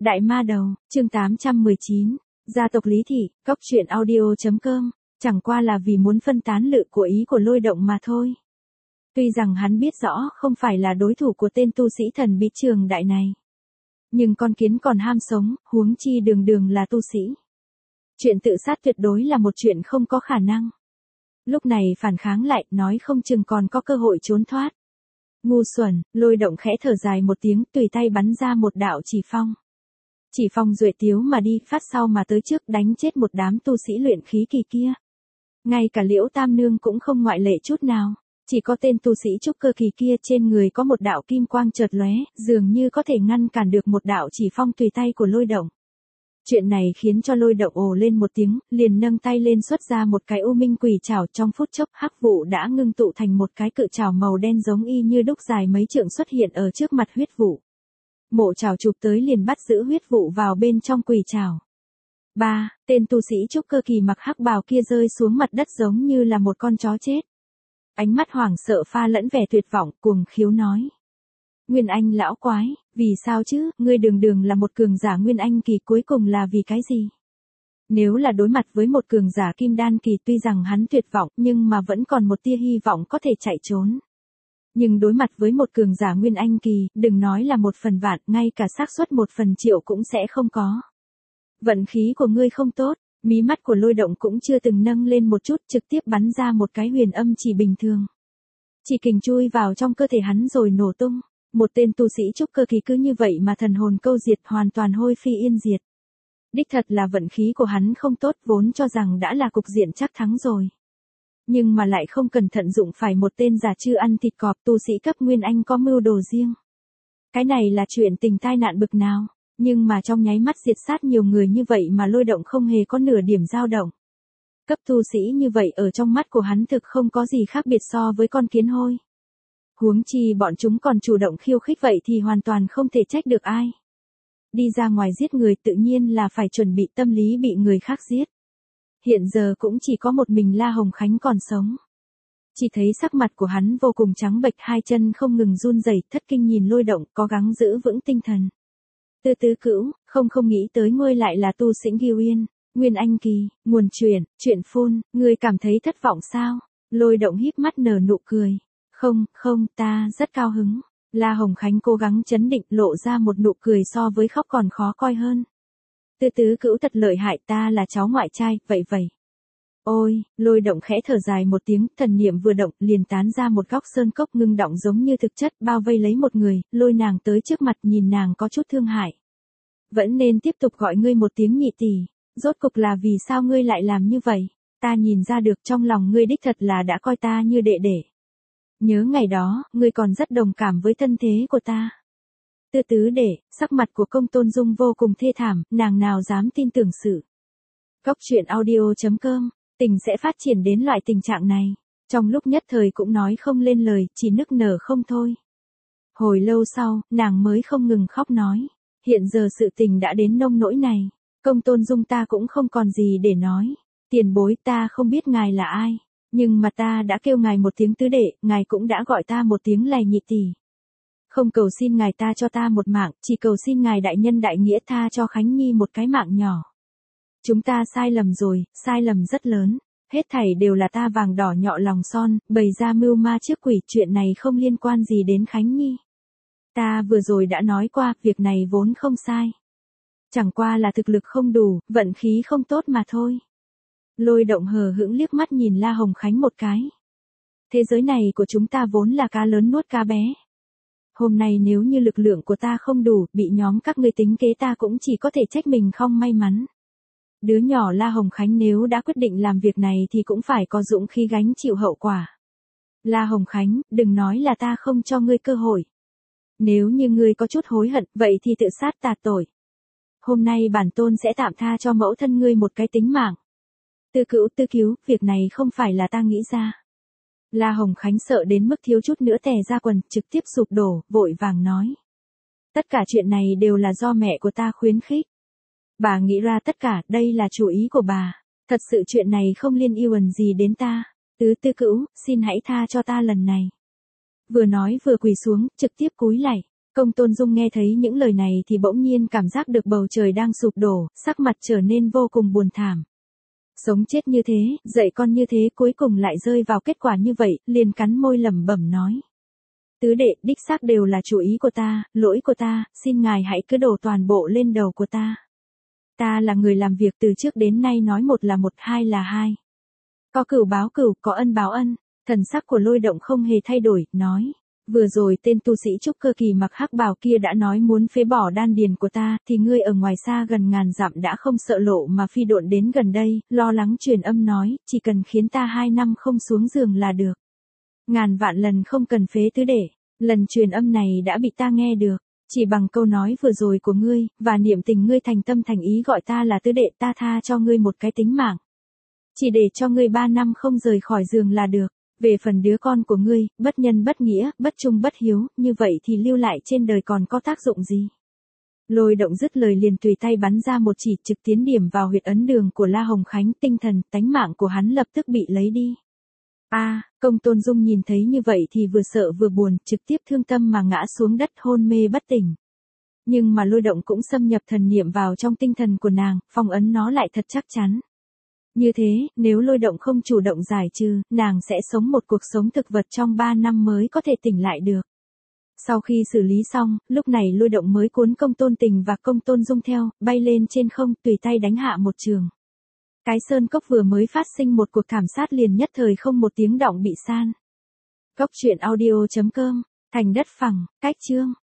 Đại ma đầu, chương 819, gia tộc Lý Thị, cóc truyện audio.com, chẳng qua là vì muốn phân tán lự của ý của Lôi Động mà thôi. Tuy rằng hắn biết rõ không phải là đối thủ của tên tu sĩ thần bí trường đại này. Nhưng con kiến còn ham sống, huống chi đường đường là tu sĩ. Chuyện tự sát tuyệt đối là một chuyện không có khả năng. Lúc này phản kháng lại, nói không chừng còn có cơ hội trốn thoát. Ngu xuẩn, Lôi Động khẽ thở dài một tiếng, tùy tay bắn ra một đạo chỉ phong. Chỉ phong duệ tiếu mà đi, phát sau mà tới trước, đánh chết một đám tu sĩ luyện khí kỳ kia. Ngay cả Liễu Tam Nương cũng không ngoại lệ chút nào. Chỉ có tên tu sĩ trúc cơ kỳ kia trên người có một đạo kim quang chợt lóe, dường như có thể ngăn cản được một đạo chỉ phong tùy tay của Lôi Động. Chuyện này khiến cho Lôi Động ồ lên một tiếng, liền nâng tay lên xuất ra một cái u minh quỷ trảo, trong phút chốc hắc vụ đã ngưng tụ thành một cái cự trảo màu đen giống y như đúc dài mấy trượng xuất hiện ở trước mặt huyết vụ. Mộ trảo chụp tới liền bắt giữ huyết vụ vào bên trong quỷ trảo. Tên tu sĩ trúc cơ kỳ mặc hắc bào kia rơi xuống mặt đất giống như là một con chó chết. Ánh mắt hoảng sợ pha lẫn vẻ tuyệt vọng, cuồng khiếu nói. Nguyên Anh lão quái, vì sao chứ, ngươi đường đường là một cường giả Nguyên Anh kỳ, cuối cùng là vì cái gì? Nếu là đối mặt với một cường giả Kim Đan kỳ, tuy rằng hắn tuyệt vọng nhưng mà vẫn còn một tia hy vọng có thể chạy trốn. Nhưng đối mặt với một cường giả Nguyên Anh kỳ, đừng nói là 1/1000, ngay cả xác suất 1/1.000.000 cũng sẽ không có. Vận khí của ngươi không tốt. Mí mắt của Lôi Động cũng chưa từng nâng lên một chút, trực tiếp bắn ra một cái huyền âm chỉ bình thường. Chỉ kình chui vào trong cơ thể hắn rồi nổ tung. Một tên tu sĩ trúc cơ kỳ cứ như vậy mà thần hồn câu diệt, hoàn toàn hôi phi yên diệt. Đích thật là vận khí của hắn không tốt, vốn cho rằng đã là cục diện chắc thắng rồi. Nhưng mà lại không cẩn thận dụng phải một tên giả chư ăn thịt cọp, tu sĩ cấp Nguyên Anh có mưu đồ riêng. Cái này là chuyện tình tai nạn bực nào. Nhưng mà trong nháy mắt diệt sát nhiều người như vậy mà Lôi Động không hề có nửa điểm dao động. Cấp tu sĩ như vậy ở trong mắt của hắn thực không có gì khác biệt so với con kiến hôi. Huống chi bọn chúng còn chủ động khiêu khích vậy thì hoàn toàn không thể trách được ai. Đi ra ngoài giết người tự nhiên là phải chuẩn bị tâm lý bị người khác giết. Hiện giờ cũng chỉ có một mình La Hồng Khánh còn sống. Chỉ thấy sắc mặt của hắn vô cùng trắng bệch, hai chân không ngừng run rẩy, thất kinh nhìn Lôi Động, cố gắng giữ vững tinh thần. Tứ Cữu, không nghĩ tới ngươi lại là tu sĩ Ghi Uyên, Nguyên Anh kỳ, nguồn chuyện phun, ngươi cảm thấy thất vọng sao? Lôi Động híp mắt nở nụ cười. Không, ta rất cao hứng. La Hồng Khánh cố gắng trấn định, lộ ra một nụ cười so với khóc còn khó coi hơn. Tứ Cữu thật lợi hại, ta là cháu ngoại trai, vậy. Ôi, Lôi Động khẽ thở dài một tiếng, thần niệm vừa động, liền tán ra một góc sơn cốc ngưng động giống như thực chất, bao vây lấy một người, lôi nàng tới trước mặt, nhìn nàng có chút thương hại. Vẫn nên tiếp tục gọi ngươi một tiếng nhị tỷ, rốt cục là vì sao ngươi lại làm như vậy? Ta nhìn ra được trong lòng ngươi đích thật là đã coi ta như đệ đệ. Nhớ ngày đó, ngươi còn rất đồng cảm với thân thế của ta. Tứ đệ, sắc mặt của Công Tôn Dung vô cùng thê thảm, nàng nào dám tin tưởng sự. Cóc truyện audio.com, tình sẽ phát triển đến loại tình trạng này. Trong lúc nhất thời cũng nói không lên lời, chỉ nức nở không thôi. Hồi lâu sau, nàng mới không ngừng khóc nói. Hiện giờ sự tình đã đến nông nỗi này. Công Tôn Dung ta cũng không còn gì để nói. Tiền bối, ta không biết ngài là ai. Nhưng mà ta đã kêu ngài một tiếng tứ đệ, ngài cũng đã gọi ta một tiếng là nhị tỷ. Không cầu xin ngài ta cho ta một mạng, chỉ cầu xin ngài đại nhân đại nghĩa tha cho Khánh Nhi một cái mạng nhỏ. Chúng ta sai lầm rồi, sai lầm rất lớn. Hết thảy đều là ta vàng đỏ nhọ lòng son, bày ra mưu ma trước quỷ, chuyện này không liên quan gì đến Khánh Nhi. Ta vừa rồi đã nói qua, việc này vốn không sai. Chẳng qua là thực lực không đủ, vận khí không tốt mà thôi. Lôi Động hờ hững liếc mắt nhìn La Hồng Khánh một cái. Thế giới này của chúng ta vốn là cá lớn nuốt cá bé. Hôm nay nếu như lực lượng của ta không đủ, bị nhóm các ngươi tính kế, ta cũng chỉ có thể trách mình không may mắn. Đứa nhỏ La Hồng Khánh nếu đã quyết định làm việc này thì cũng phải có dũng khí gánh chịu hậu quả. La Hồng Khánh, đừng nói là ta không cho ngươi cơ hội. Nếu như ngươi có chút hối hận, vậy thì tự sát tạt tội. Hôm nay bản tôn sẽ tạm tha cho mẫu thân ngươi một cái tính mạng. Tứ Cữu, việc này không phải là ta nghĩ ra. La Hồng Khánh sợ đến mức thiếu chút nữa tè ra quần, trực tiếp sụp đổ, vội vàng nói. Tất cả chuyện này đều là do mẹ của ta khuyến khích. Bà nghĩ ra tất cả, đây là chủ ý của bà. Thật sự chuyện này không liên quan gì đến ta. Tứ Cữu, xin hãy tha cho ta lần này. Vừa nói vừa quỳ xuống, trực tiếp cúi lạy. Công Tôn Dung nghe thấy những lời này thì bỗng nhiên cảm giác được bầu trời đang sụp đổ, sắc mặt trở nên vô cùng buồn thảm. Sống chết như thế, dạy con như thế cuối cùng lại rơi vào kết quả như vậy, liền cắn môi lẩm bẩm nói. Tứ đệ, đích xác đều là chủ ý của ta, lỗi của ta, xin ngài hãy cứ đổ toàn bộ lên đầu của ta. Ta là người làm việc từ trước đến nay nói một là một, hai là hai. Có cửu báo cửu, có ân báo ân. Thần sắc của Lôi Động không hề thay đổi, nói. Vừa rồi tên tu sĩ trúc cơ kỳ mặc hắc bào kia đã nói muốn phế bỏ đan điền của ta, thì ngươi ở ngoài xa gần ngàn dặm đã không sợ lộ mà phi độn đến gần đây, lo lắng truyền âm nói, chỉ cần khiến ta 2 năm không xuống giường là được. Ngàn vạn lần không cần phế tứ đệ, lần truyền âm này đã bị ta nghe được, chỉ bằng câu nói vừa rồi của ngươi, và niệm tình ngươi thành tâm thành ý gọi ta là tứ đệ, ta tha cho ngươi một cái tính mạng. Chỉ để cho ngươi 3 năm không rời khỏi giường là được. Về phần đứa con của ngươi, bất nhân bất nghĩa, bất trung bất hiếu, như vậy thì lưu lại trên đời còn có tác dụng gì? Lôi Động dứt lời liền tùy tay bắn ra một chỉ trực tiến điểm vào huyệt ấn đường của La Hồng Khánh, tinh thần, tánh mạng của hắn lập tức bị lấy đi. Công Tôn Dung nhìn thấy như vậy thì vừa sợ vừa buồn, trực tiếp thương tâm mà ngã xuống đất hôn mê bất tỉnh. Nhưng mà Lôi Động cũng xâm nhập thần niệm vào trong tinh thần của nàng, phong ấn nó lại thật chắc chắn. Như thế, nếu Lôi Động không chủ động giải trừ, nàng sẽ sống một cuộc sống thực vật trong 3 năm mới có thể tỉnh lại được. Sau khi xử lý xong, lúc này Lôi Động mới cuốn Công Tôn Tình và Công Tôn Dung theo, bay lên trên không, tùy tay đánh hạ một trường. Cái sơn cốc vừa mới phát sinh một cuộc thảm sát liền nhất thời không một tiếng động bị san. Cốc truyện audio.com, thành đất phẳng, cách chương.